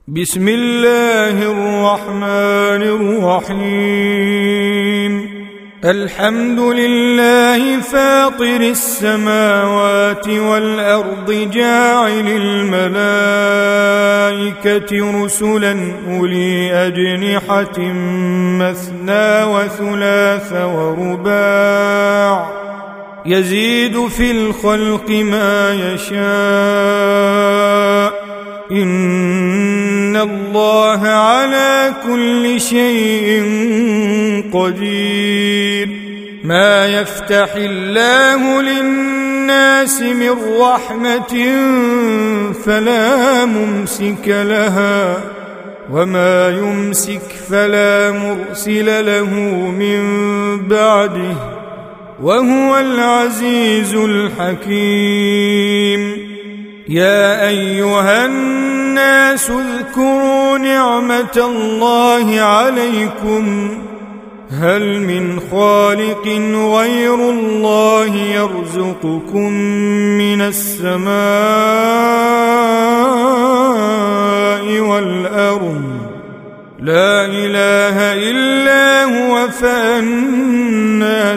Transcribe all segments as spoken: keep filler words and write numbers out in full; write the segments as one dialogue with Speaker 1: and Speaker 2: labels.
Speaker 1: بسم الله الرحمن الرحيم الحمد لله فاطر السماوات والأرض جاعل الملائكة رسلا أولي أجنحة مثنى وثلاث ورباع يزيد في الخلق ما يشاء إن الله على كل شيء قدير ما يفتح الله للناس من رحمة فلا ممسك لها وما يمسك فلا مرسل له من بعده وهو العزيز الحكيم يا أيها الناس اذكروا نعمة الله عليكم هل من خالق غير الله يرزقكم من السماء والأرض لا إله إلا هو فأنى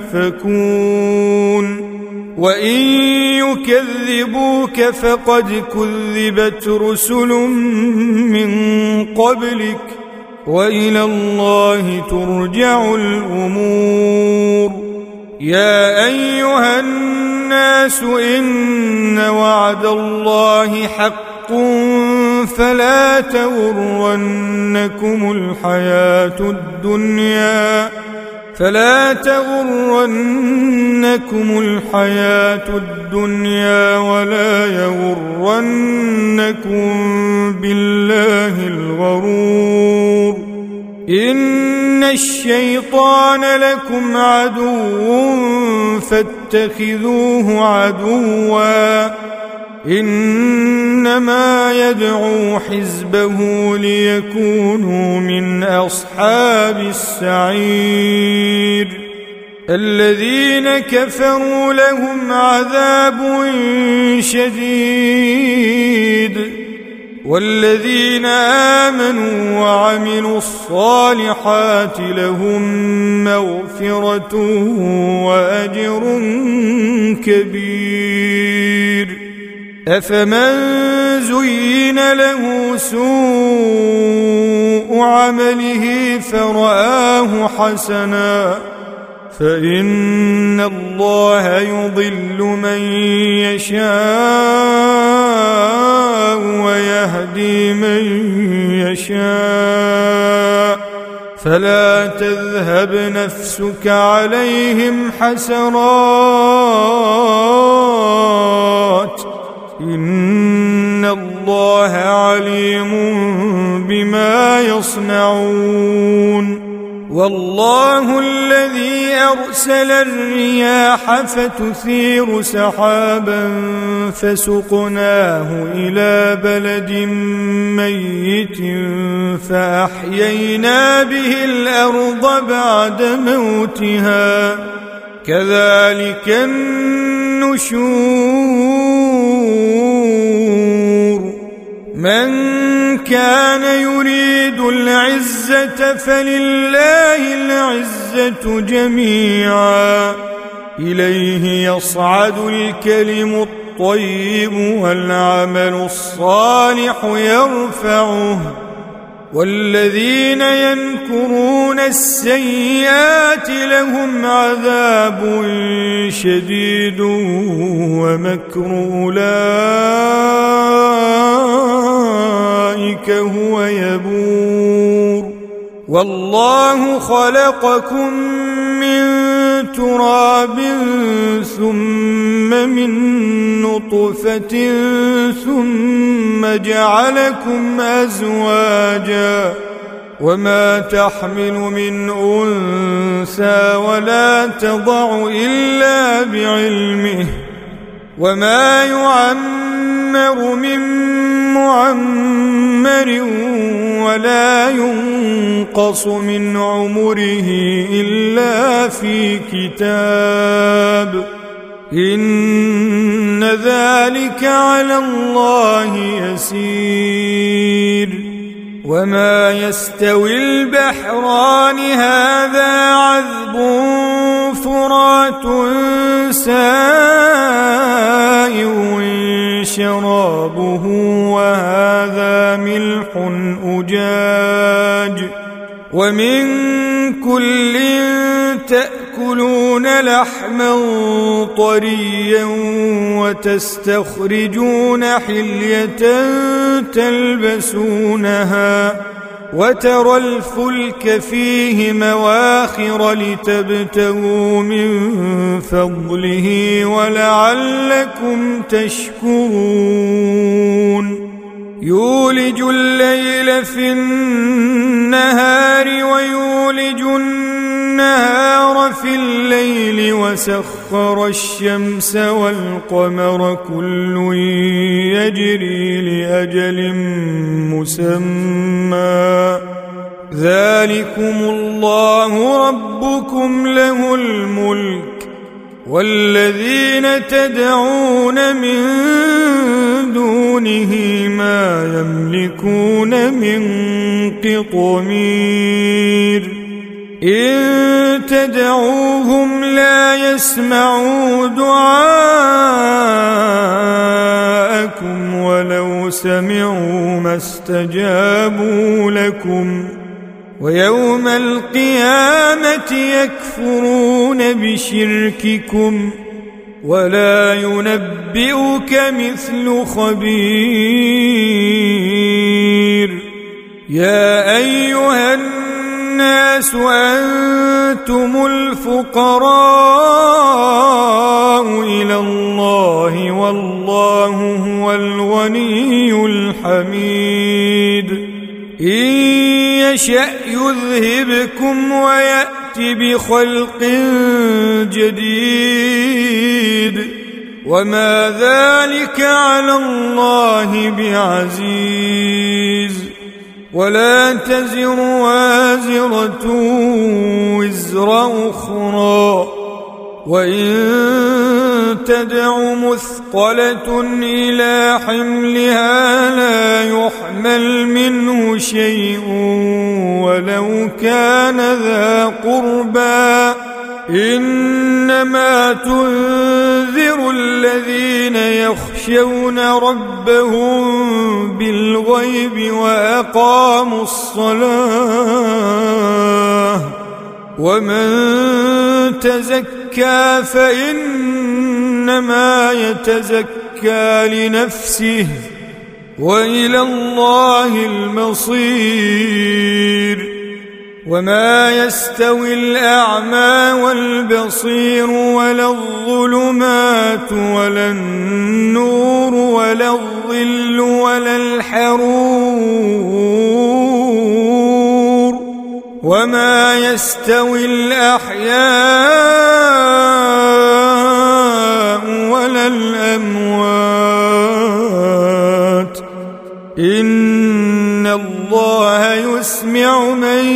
Speaker 1: تؤفكون وإن يكذبوك فقد كذبت رسل من قبلك وإلى الله ترجع الأمور يا أيها الناس إن وعد الله حق فلا تغرنكم الحياة الدنيا فلا تغرنكم الحياة الدنيا ولا يغرنكم بالله الغرور إن الشيطان لكم عدو فاتخذوه عدوا إنما يدعو حزبه ليكونوا من أصحاب السعير الذين كفروا لهم عذاب شديد والذين آمنوا وعملوا الصالحات لهم مغفرة وأجر كبير أفمن زين له سوء عمله فرآه حسنا فإن الله يضل من يشاء ويهدي من يشاء فلا تذهب نفسك عليهم حسرات إن الله عليم بما يصنعون والله الذي أرسل الرياح فتثير سحابا فسقناه إلى بلد ميت فأحيينا به الأرض بعد موتها كذلك النشور من كان يريد العزة فلله العزة جميعا إليه يصعد الكلم الطيب والعمل الصالح يرفعه والذين ينكرون السيئات لهم عذاب شديد ومكر أولئك هو يبور والله خلقكم من تراب ثم من نطفة ثم جعلكم أزواجا وما تحمل من أنثى ولا تضع إلا بعلمه وما يعمر من معمر ولا ينقص من عمره إلا في كتاب إن ذلك على الله يسير وما يستوي البحران هذا عذب فرات سائغ شرابه وهذا ملح أجاج ومن كل تأكلون لحما طريا وتستخرجون حلية تلبسونها وترى الفلك فيه مواخر لتبتغوا من فضله ولعلكم تشكرون يولج الليل في النهار ويولج النهار في الليل وسخر الشمس والقمر كل يجري لأجل مسمى ذلكم الله ربكم له الملك والذين تدعون من دونه ما يملكون من قطمير إن تدعوهم لا يسمعوا دعاءكم ولو سمعوا ما استجابوا لكم ويوم القيامة يكفرون بشرككم ولا ينبئك مثل خبير يا أيها الناس أنتم الفقراء إلى الله والله هو الغني الحميد إن يشأ يذهبكم ويأت بخلق جديد وما ذلك على الله بعزيز ولا تزر وازرة وزر أخرى وإن تدع مثقلة إلى حملها لا يحمل منه شيء ولو كان ذا قربى إنما تنذر الذين يخشون ربهم بالغيب وأقاموا الصلاة ومن تزكى فإنما يتزكى لنفسه وإلى الله المصير وما يستوي الأعمى والبصير ولا الظلمات ولا النور ولا الظل ولا الحرور وما يستوي الأحياء ولا الأموات إن الله يسمع من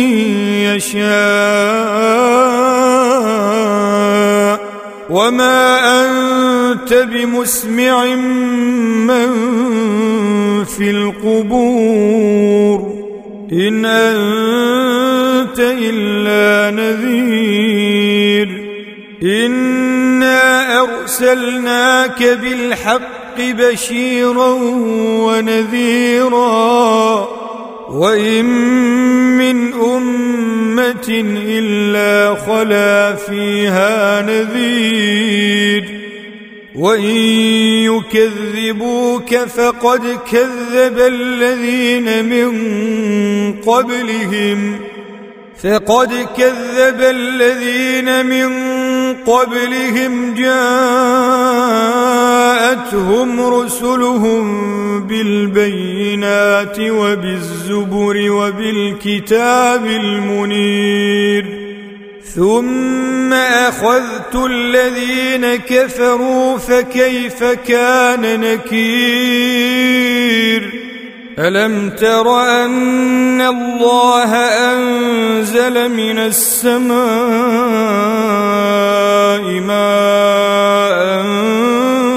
Speaker 1: يشاء وما أنت بمسمع من في القبور إن أنت إلا نذير إنا أرسلناك بالحق بشيرا ونذيرا وإن من أمة إلا خلا فيها نذير وإن يكذبوك فقد كذب الذين من قبلهم فقد كذب الذين من قبلهم جاءتهم رسلهم بالبينات وبالزبر وبالكتاب المنير ثم أخذت الذين كفروا فكيف كان نكير ألم تر أن الله أنزل من السماء ماء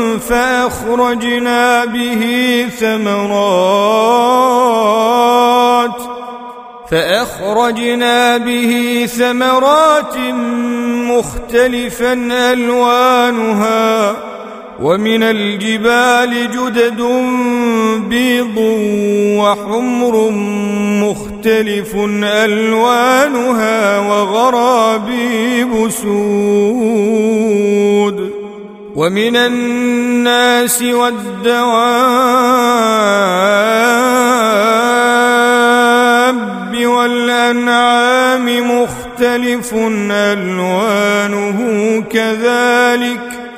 Speaker 1: فأخرجنا به ثمرات فأخرجنا به ثمرات مختلفا ألوانها ومن الجبال جدد بيض وحمر مختلف ألوانها وغرابيب سود ومن الناس والدواب والأنعام مختلف ألوانه كذلك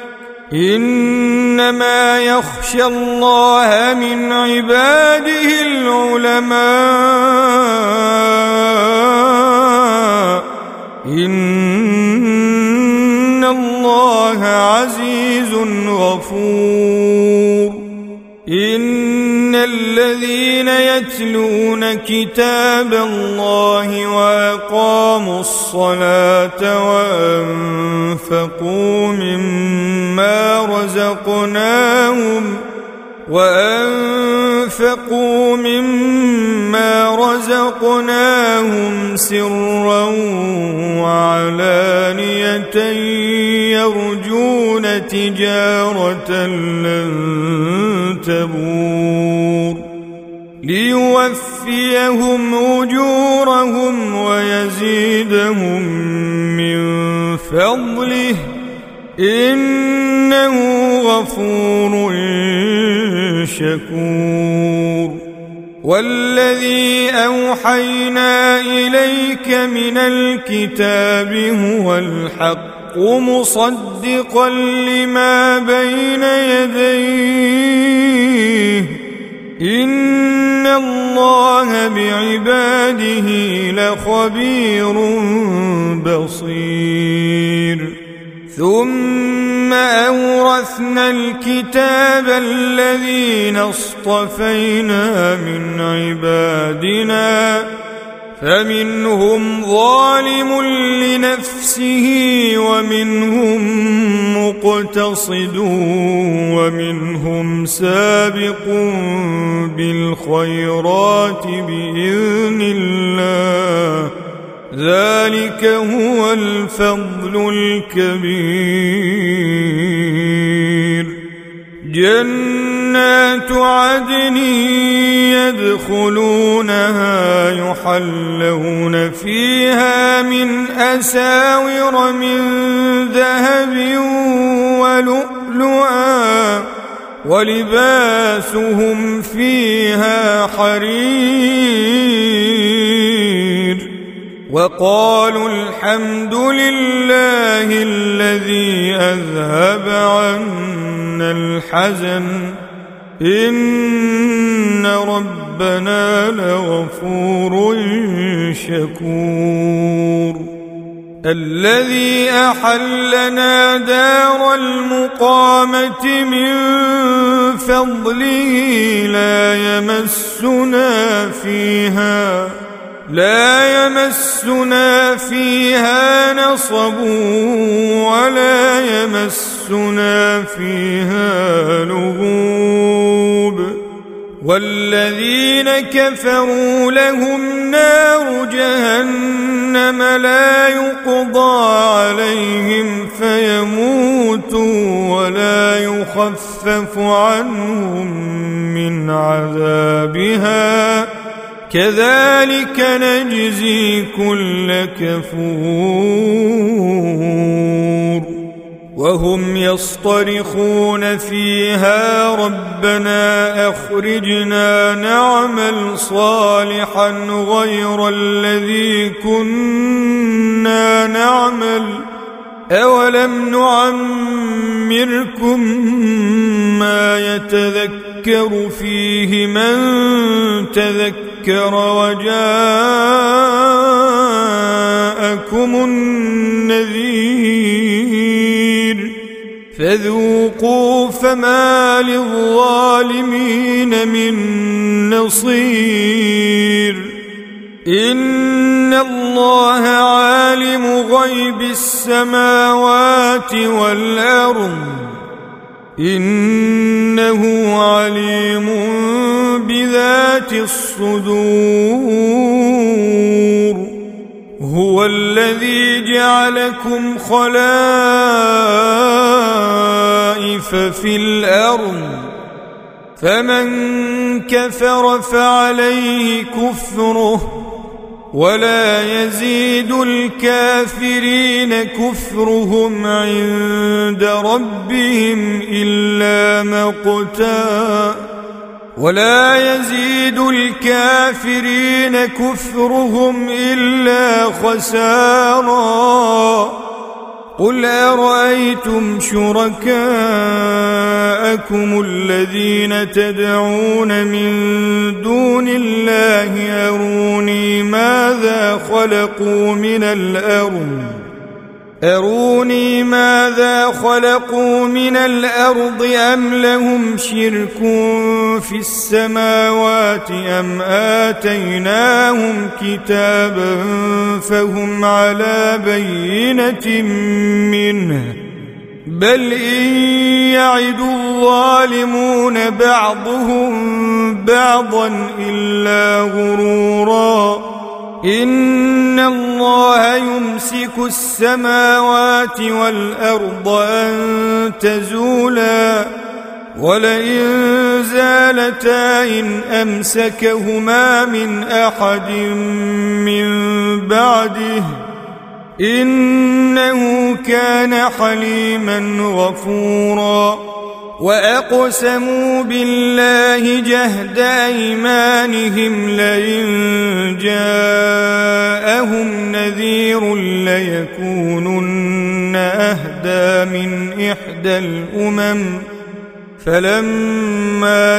Speaker 1: إنما يخشى الله من عباده العلماء إن الله عزيز غفور إن الذين يتلون كتاب الله وأقاموا الصلاة وأنفقوا مما رزقناهم وأنفقوا مما رزقناهم سرا وعلانية يرجون تجارة لن تبور ليوفيهم أجورهم ويزيدهم من فضله إنه غفور شكور والذي أوحينا إليك من الكتاب هو الحق مصدقا لما بين يديه إن الله بعباده لخبير بصير ثم أورثنا الكتاب الذين اصطفينا من عبادنا فمنهم ظالم لنفسه ومنهم مقتصد ومنهم سابق بالخيرات بإذن الله ذلك هو الفضل الكبير جنات عدن يدخلونها يحلون فيها من أساور من ذهب ولؤلؤا ولباسهم فيها حرير وقالوا الحمد لله الذي أذهب عنا الحزن إن ربنا لغفور شكور الذي أحلنا دار المقامة من فضله لا يمسنا فيها لا يمسنا فيها نصب ولا يمسنا فيها لغوب والذين كفروا لهم نار جهنم لا يقضى عليهم فيموتوا ولا يخفف عنهم من عذابها كذلك نجزي كل كفور وهم يصطرخون فيها ربنا أخرجنا نعمل صالحا غير الذي كنا نعمل أولم نعمركم ما يتذكر فيه من تذكر وجاءكم النذير فذوقوا فما للظالمين من نصير إن الله عالم غيب السماوات والأرض إنه عليم بذات ذات الصدور هو الذي جعلكم خلائف في الأرض فمن كفر فعليه كفره ولا يزيد الكافرين كفرهم عند ربهم إلا مقتا ولا يزيد الكافرين كفرهم إلا خسارا قل أرأيتم شركاءكم الذين تدعون من دون الله أروني ماذا خلقوا من الأرض أروني ماذا خلقوا من الأرض أم لهم شرك في السماوات أم آتيناهم كتابا فهم على بينة منه بل إن يعد الظالمون بعضهم بعضا إلا غرورا إن الله يمسك السماوات والأرض أن تزولا ولئن زالتا إن أمسكهما من أحد من بعده إنه كان حليما غفورا وأقسموا بالله جهد أيمانهم لئن جاءهم نذير ليكونن أهدى من إحدى الأمم فلما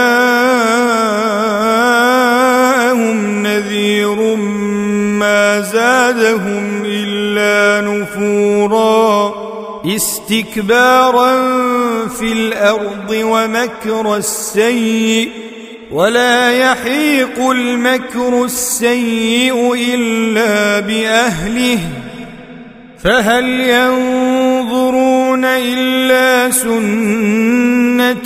Speaker 1: جاءهم نذير ما زادهم إلا نفورا استكبارا في الأرض ومكر السيء ولا يحيق المكر السيء إلا بأهله فهل ينظرون إلا سنة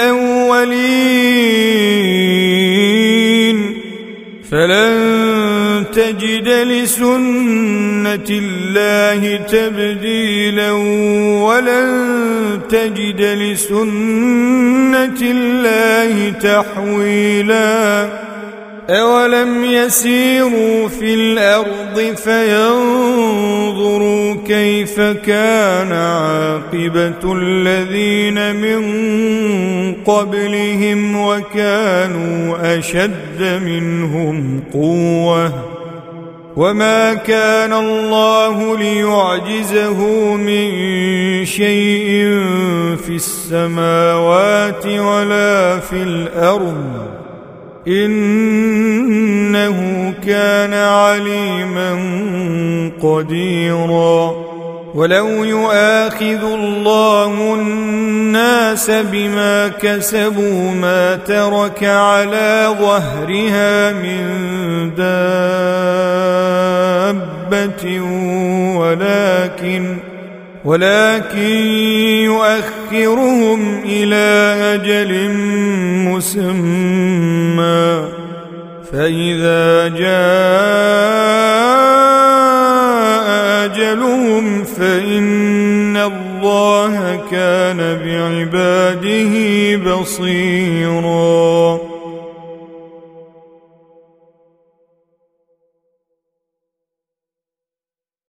Speaker 1: الأولين فلن تجد لسنة الله تبديلا ولن تجد لسنة الله تحويلا أولم يسيروا في الأرض فينظروا كيف كان عاقبة الذين من قبلهم وكانوا أشد منهم قوة وما كان الله ليعجزه من شيء في السماوات ولا في الأرض إنه كان عليما قديرا ولو يؤاخذ الله الناس بما كسبوا ما ترك على ظهرها من دابة ولكن ولكن يؤخرهم إلى أجل مسمى فإذا جاء أجلهم فإن الله كان بعباده بصيراً